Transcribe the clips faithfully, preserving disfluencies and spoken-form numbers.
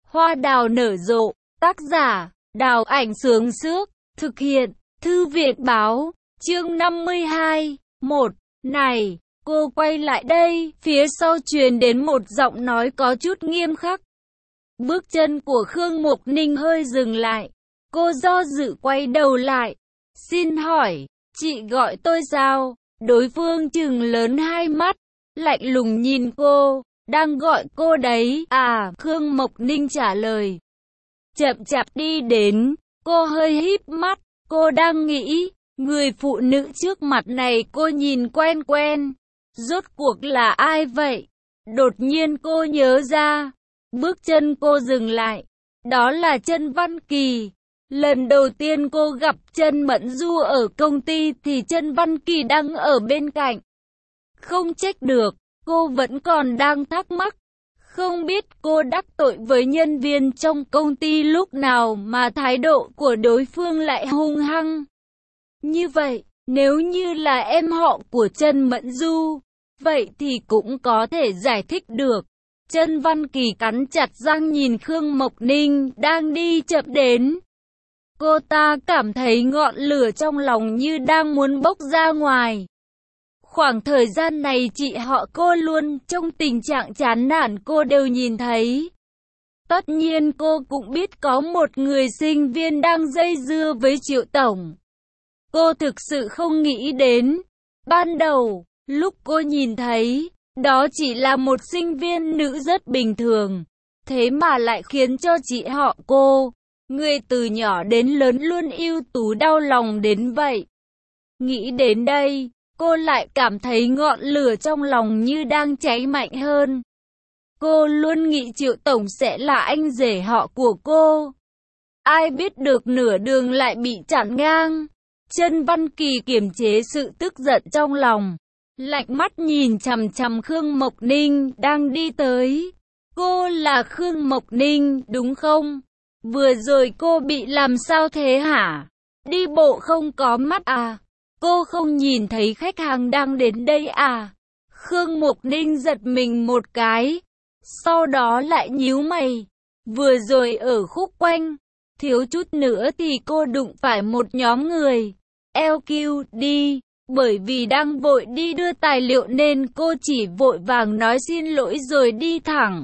Hoa đào nở rộ, tác giả, Đào Ảnh Sướng Sước, thực hiện, Thư viện Báo, chương năm mươi hai, một, này, cô quay lại đây, phía sau truyền đến một giọng nói có chút nghiêm khắc. Bước chân của Khương Mục Ninh hơi dừng lại, cô do dự quay đầu lại, xin hỏi, chị gọi tôi sao? Đối phương trừng lớn hai mắt, lạnh lùng nhìn cô, đang gọi cô đấy, à, Khương Mộc Ninh trả lời. Chậm chạp đi đến, cô hơi híp mắt, cô đang nghĩ, người phụ nữ trước mặt này cô nhìn quen quen, rốt cuộc là ai vậy? Đột nhiên cô nhớ ra, bước chân cô dừng lại, đó là Chân Văn Kỳ. Lần đầu tiên cô gặp Chân Mẫn Du ở công ty thì Chân Văn Kỳ đang ở bên cạnh. Không trách được, cô vẫn còn đang thắc mắc. Không biết cô đắc tội với nhân viên trong công ty lúc nào mà thái độ của đối phương lại hung hăng. Như vậy, nếu như là em họ của Chân Mẫn Du, vậy thì cũng có thể giải thích được. Chân Văn Kỳ cắn chặt răng nhìn Khương Mộc Ninh đang đi chậm đến. Cô ta cảm thấy ngọn lửa trong lòng như đang muốn bốc ra ngoài. Khoảng thời gian này chị họ cô luôn trong tình trạng chán nản cô đều nhìn thấy. Tất nhiên cô cũng biết có một người sinh viên đang dây dưa với Triệu Tổng. Cô thực sự không nghĩ đến. Ban đầu, lúc cô nhìn thấy, đó chỉ là một sinh viên nữ rất bình thường. Thế mà lại khiến cho chị họ cô, người từ nhỏ đến lớn luôn ưu tú đau lòng đến vậy. Nghĩ đến đây, cô lại cảm thấy ngọn lửa trong lòng như đang cháy mạnh hơn. Cô luôn nghĩ Triệu Tổng sẽ là anh rể họ của cô. Ai biết được nửa đường lại bị chặn ngang. Chân Văn Kỳ kiềm chế sự tức giận trong lòng, lạnh mắt nhìn chằm chằm Khương Mộc Ninh đang đi tới. Cô là Khương Mộc Ninh, đúng không? Vừa rồi cô bị làm sao thế hả? Đi bộ không có mắt à? Cô không nhìn thấy khách hàng đang đến đây à? Khương Mộc Ninh giật mình một cái, sau đó lại nhíu mày. Vừa rồi ở khúc quanh, thiếu chút nữa thì cô đụng phải một nhóm người. lờ quy đi, bởi vì đang vội đi đưa tài liệu nên cô chỉ vội vàng nói xin lỗi rồi đi thẳng.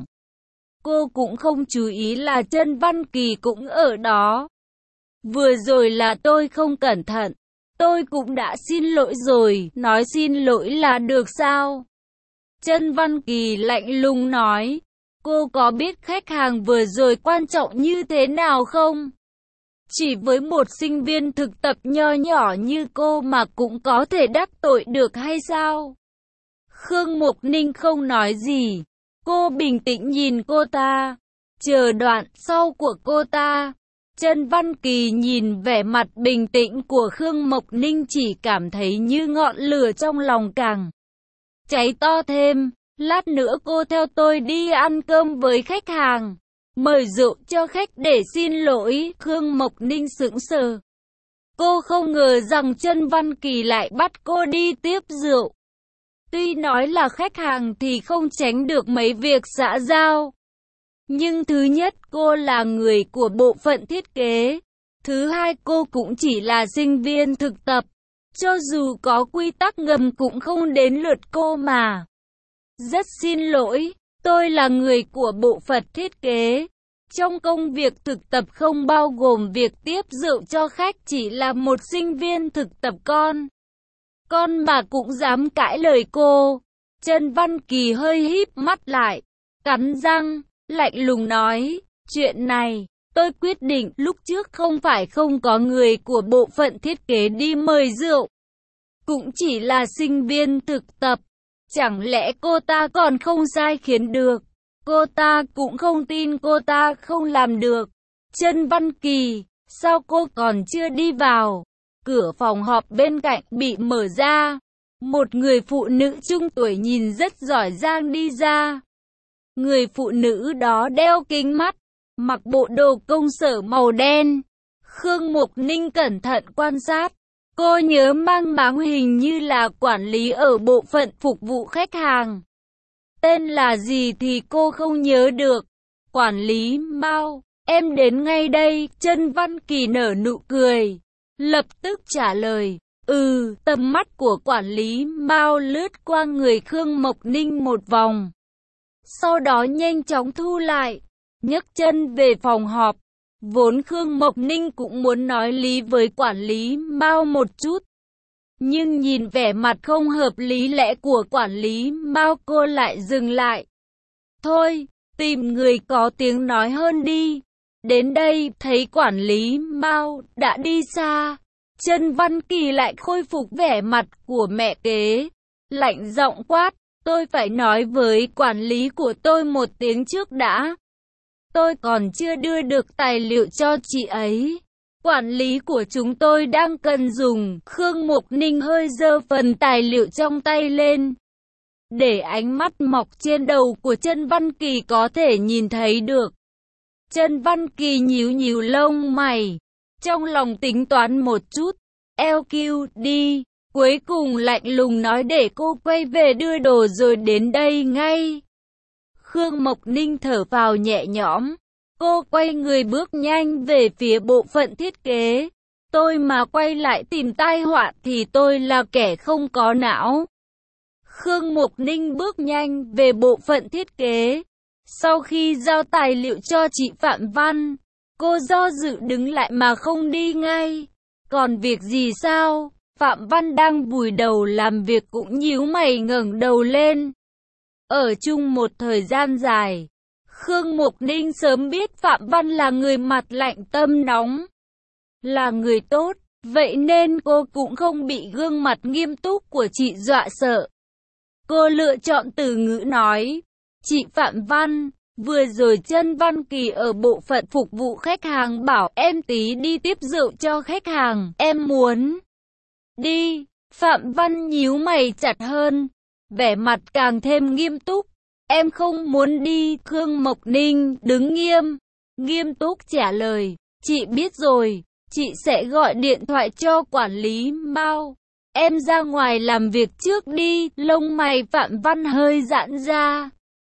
Cô cũng không chú ý là Chân Văn Kỳ cũng ở đó. Vừa rồi là tôi không cẩn thận. Tôi cũng đã xin lỗi rồi, nói xin lỗi là được sao? Chân Văn Kỳ lạnh lùng nói, cô có biết khách hàng vừa rồi quan trọng như thế nào không? Chỉ với một sinh viên thực tập nho nhỏ như cô mà cũng có thể đắc tội được hay sao? Khương Mộc Ninh không nói gì, cô bình tĩnh nhìn cô ta, chờ đoạn sau của cô ta. Chân Văn Kỳ nhìn vẻ mặt bình tĩnh của Khương Mộc Ninh chỉ cảm thấy như ngọn lửa trong lòng càng cháy to thêm. Lát nữa cô theo tôi đi ăn cơm với khách hàng, mời rượu cho khách để xin lỗi. Khương Mộc Ninh sững sờ. Cô không ngờ rằng Chân Văn Kỳ lại bắt cô đi tiếp rượu. Tuy nói là khách hàng thì không tránh được mấy việc xã giao. Nhưng thứ nhất cô là người của bộ phận thiết kế. Thứ hai cô cũng chỉ là sinh viên thực tập. Cho dù có quy tắc ngầm cũng không đến lượt cô mà. Rất xin lỗi, tôi là người của bộ phận thiết kế. Trong công việc thực tập không bao gồm việc tiếp rượu cho khách, chỉ là một sinh viên thực tập con. Con mà cũng dám cãi lời cô. Chân Văn Kỳ hơi híp mắt lại, cắn răng, lạnh lùng nói, chuyện này, tôi quyết định lúc trước không phải không có người của bộ phận thiết kế đi mời rượu. Cũng chỉ là sinh viên thực tập. Chẳng lẽ cô ta còn không sai khiến được? Cô ta cũng không tin cô ta không làm được. Chân Văn Kỳ, sao cô còn chưa đi vào? Cửa phòng họp bên cạnh bị mở ra. Một người phụ nữ trung tuổi nhìn rất giỏi giang đi ra. Người phụ nữ đó đeo kính mắt, mặc bộ đồ công sở màu đen. Khương Mộc Ninh cẩn thận quan sát. Cô nhớ mang máng hình như là quản lý ở bộ phận phục vụ khách hàng. Tên là gì thì cô không nhớ được. Quản lý Mao, em đến ngay đây. Chân Văn Kỳ nở nụ cười, lập tức trả lời. Ừ, tầm mắt của quản lý Mao lướt qua người Khương Mộc Ninh một vòng. Sau đó nhanh chóng thu lại, nhấc chân về phòng họp. Vốn Khương Mộc Ninh cũng muốn nói lý với quản lý Mao một chút. Nhưng nhìn vẻ mặt không hợp lý lẽ của quản lý Mao, cô lại dừng lại. Thôi, tìm người có tiếng nói hơn đi. Đến đây, thấy quản lý Mao đã đi xa, Chân Văn Kỳ lại khôi phục vẻ mặt của mẹ kế, lạnh giọng quát, tôi phải nói với quản lý của tôi một tiếng trước đã. Tôi còn chưa đưa được tài liệu cho chị ấy. Quản lý của chúng tôi đang cần dùng. Khương Mộc Ninh hơi giơ phần tài liệu trong tay lên, để ánh mắt mọc trên đầu của Chân Văn Kỳ có thể nhìn thấy được. Chân Văn Kỳ nhíu nhíu lông mày, trong lòng tính toán một chút. lờ quy đi, cuối cùng lạnh lùng nói để cô quay về đưa đồ rồi đến đây ngay. Khương Mộc Ninh thở phào nhẹ nhõm. Cô quay người bước nhanh về phía bộ phận thiết kế. Tôi mà quay lại tìm tai họa thì tôi là kẻ không có não. Khương Mộc Ninh bước nhanh về bộ phận thiết kế. Sau khi giao tài liệu cho chị Phạm Văn, cô do dự đứng lại mà không đi ngay. Còn việc gì sao? Phạm Văn đang vùi đầu làm việc cũng nhíu mày ngẩng đầu lên. Ở chung một thời gian dài, Khương Mộc Ninh sớm biết Phạm Văn là người mặt lạnh tâm nóng, là người tốt, vậy nên cô cũng không bị gương mặt nghiêm túc của chị dọa sợ. Cô lựa chọn từ ngữ nói, chị Phạm Văn, vừa rồi Chân Văn Kỳ ở bộ phận phục vụ khách hàng bảo em tí đi tiếp rượu cho khách hàng, em muốn đi. Phạm Văn nhíu mày chặt hơn, vẻ mặt càng thêm nghiêm túc. Em không muốn đi. Khương Mộc Ninh đứng nghiêm, nghiêm túc trả lời. Chị biết rồi, chị sẽ gọi điện thoại cho quản lý Mao. Em ra ngoài làm việc trước đi. Lông mày Phạm Văn hơi giãn ra,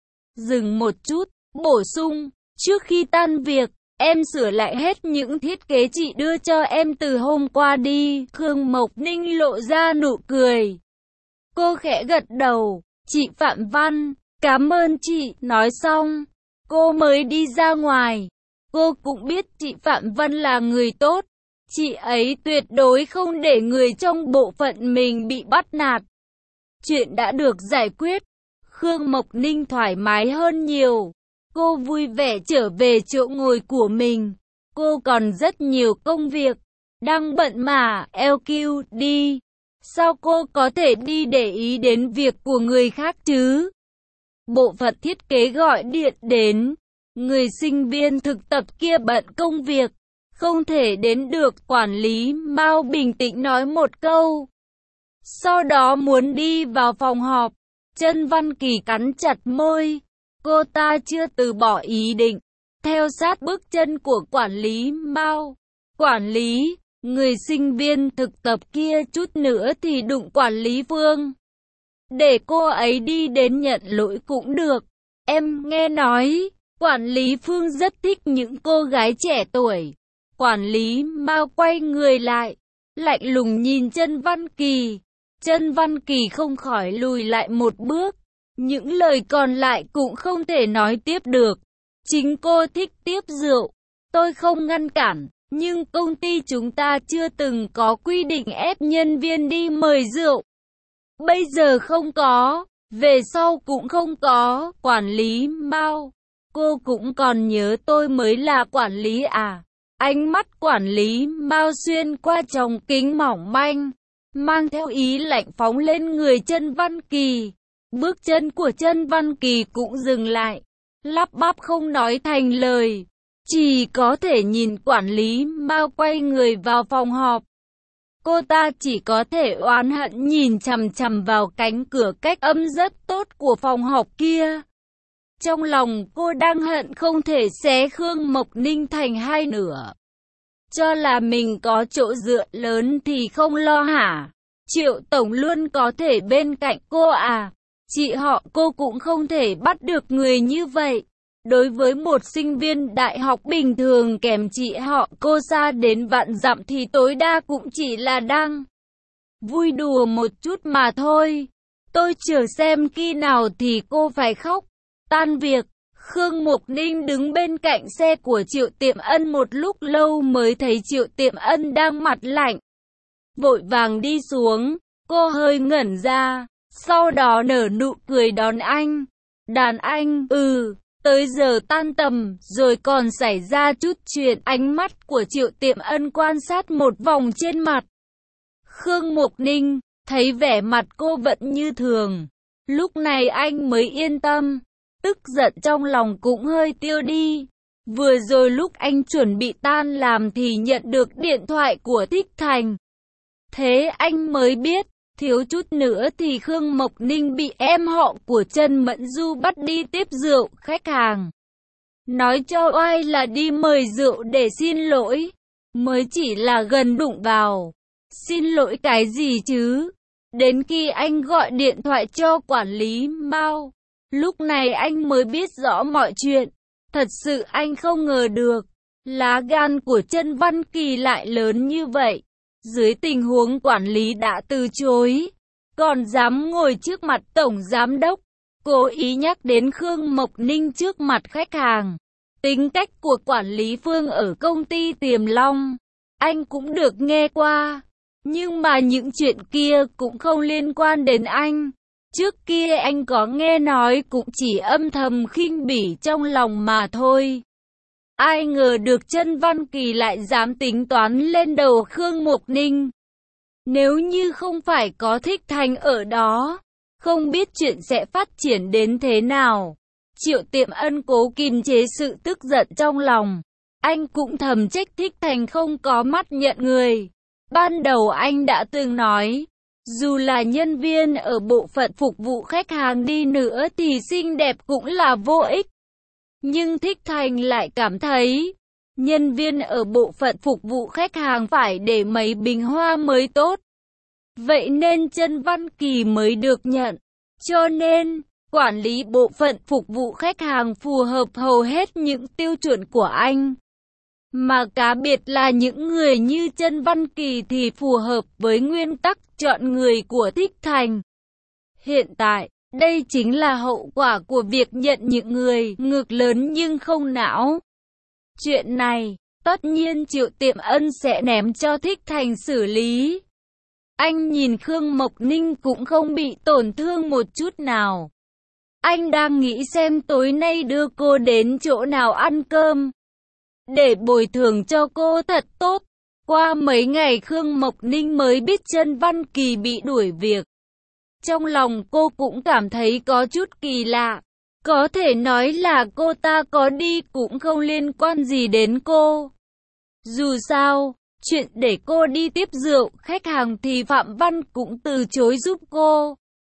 dừng một chút, bổ sung. Trước khi tan việc, em sửa lại hết những thiết kế chị đưa cho em từ hôm qua đi. Khương Mộc Ninh lộ ra nụ cười. Cô khẽ gật đầu. Chị Phạm Văn, cảm ơn chị. Nói xong, cô mới đi ra ngoài. Cô cũng biết chị Phạm Văn là người tốt. Chị ấy tuyệt đối không để người trong bộ phận mình bị bắt nạt. Chuyện đã được giải quyết. Khương Mộc Ninh thoải mái hơn nhiều. Cô vui vẻ trở về chỗ ngồi của mình. Cô còn rất nhiều công việc, đang bận mà. lờ quy đi. Sao cô có thể đi để ý đến việc của người khác chứ? Bộ phận thiết kế gọi điện đến. Người sinh viên thực tập kia bận công việc, không thể đến được. Quản lý Mao bình tĩnh nói một câu, sau đó muốn đi vào phòng họp. Chân Văn Kỳ cắn chặt môi. Cô ta chưa từ bỏ ý định theo sát bước chân của quản lý Mao. Quản lý, người sinh viên thực tập kia chút nữa thì đụng quản lý Phương. Để cô ấy đi đến nhận lỗi cũng được. Em nghe nói, quản lý Phương rất thích những cô gái trẻ tuổi. Quản lý Mao quay người lại, lạnh lùng nhìn Chân Văn Kỳ. Chân Văn Kỳ không khỏi lùi lại một bước. Những lời còn lại cũng không thể nói tiếp được. Chính cô thích tiếp rượu, tôi không ngăn cản. Nhưng công ty chúng ta chưa từng có quy định ép nhân viên đi mời rượu. Bây giờ không có, về sau cũng không có. Quản lý Mao, cô cũng còn nhớ tôi mới là quản lý à? Ánh mắt quản lý Mao xuyên qua tròng kính mỏng manh, mang theo ý lạnh phóng lên người Chân Văn Kỳ. Bước chân của Chân Văn Kỳ cũng dừng lại, lắp bắp không nói thành lời. Chỉ có thể nhìn quản lý Mao quay người vào phòng họp. Cô ta chỉ có thể oán hận nhìn chằm chằm vào cánh cửa cách âm rất tốt của phòng họp kia. Trong lòng cô đang hận không thể xé Khương Mộc Ninh thành hai nửa. Cho là mình có chỗ dựa lớn thì không lo hả? Triệu Tổng luôn có thể bên cạnh cô à? Chị họ cô cũng không thể bắt được người như vậy. Đối với một sinh viên đại học bình thường kèm chị họ cô xa đến vạn dặm thì tối đa cũng chỉ là đang vui đùa một chút mà thôi. Tôi chờ xem khi nào thì cô phải khóc. Tan việc, Khương Mục Ninh đứng bên cạnh xe của Triệu Tiệm Ân một lúc lâu mới thấy Triệu Tiệm Ân đang mặt lạnh. Vội vàng đi xuống, cô hơi ngẩn ra, sau đó nở nụ cười đón anh. Đàn anh, ừ, tới giờ tan tầm, rồi còn xảy ra chút chuyện. Ánh mắt của Triệu Tiệm Ân quan sát một vòng trên mặt Khương Mục Ninh, thấy vẻ mặt cô vẫn như thường. Lúc này anh mới yên tâm, tức giận trong lòng cũng hơi tiêu đi. Vừa rồi lúc anh chuẩn bị tan làm thì nhận được điện thoại của Thích Thành. Thế anh mới biết, thiếu chút nữa thì Khương Mộc Ninh bị em họ của Trần Mẫn Du bắt đi tiếp rượu khách hàng. Nói cho oai là đi mời rượu để xin lỗi, mới chỉ là gần đụng vào. Xin lỗi cái gì chứ? Đến khi anh gọi điện thoại cho quản lý Mao, lúc này anh mới biết rõ mọi chuyện. Thật sự anh không ngờ được, lá gan của Trần Văn Kỳ lại lớn như vậy. Dưới tình huống quản lý đã từ chối, còn dám ngồi trước mặt tổng giám đốc, cố ý nhắc đến Khương Mộc Ninh trước mặt khách hàng. Tính cách của quản lý Phương ở công ty Tiềm Long, anh cũng được nghe qua. Nhưng mà những chuyện kia cũng không liên quan đến anh. Trước kia anh có nghe nói cũng chỉ âm thầm khinh bỉ trong lòng mà thôi. Ai ngờ được Trần Văn Kỳ lại dám tính toán lên đầu Khương Mục Ninh. Nếu như không phải có Thích Thành ở đó, không biết chuyện sẽ phát triển đến thế nào. Triệu Tiệm Ân cố kiềm chế sự tức giận trong lòng. Anh cũng thầm trách Thích Thành không có mắt nhận người. Ban đầu anh đã từng nói, dù là nhân viên ở bộ phận phục vụ khách hàng đi nữa thì xinh đẹp cũng là vô ích. Nhưng Thích Thành lại cảm thấy, nhân viên ở bộ phận phục vụ khách hàng phải để mấy bình hoa mới tốt. Vậy nên Trần Văn Kỳ mới được nhận. Cho nên, quản lý bộ phận phục vụ khách hàng phù hợp hầu hết những tiêu chuẩn của anh. Mà cá biệt là những người như Trần Văn Kỳ thì phù hợp với nguyên tắc chọn người của Thích Thành. Hiện tại, đây chính là hậu quả của việc nhận những người ngực lớn nhưng không não. Chuyện này, tất nhiên Triệu Tiệm Ân sẽ ném cho Thích Thành xử lý. Anh nhìn Khương Mộc Ninh cũng không bị tổn thương một chút nào. Anh đang nghĩ xem tối nay đưa cô đến chỗ nào ăn cơm, để bồi thường cho cô thật tốt. Qua mấy ngày Khương Mộc Ninh mới biết Trần Văn Kỳ bị đuổi việc. Trong lòng cô cũng cảm thấy có chút kỳ lạ. Có thể nói là cô ta có đi cũng không liên quan gì đến cô. Dù sao, chuyện để cô đi tiếp rượu khách hàng thì Phạm Văn cũng từ chối giúp cô.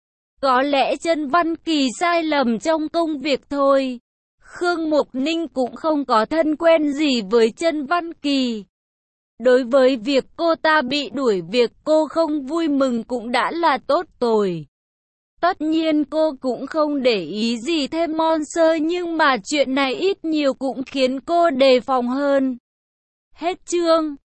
Có lẽ Trần Văn Kỳ sai lầm trong công việc thôi. Khương Mục Ninh cũng không có thân quen gì với Trần Văn Kỳ. Đối với việc cô ta bị đuổi việc cô không vui mừng cũng đã là tốt rồi. Tất nhiên cô cũng không để ý gì thêm Monster nhưng mà chuyện này ít nhiều cũng khiến cô đề phòng hơn. Hết chương.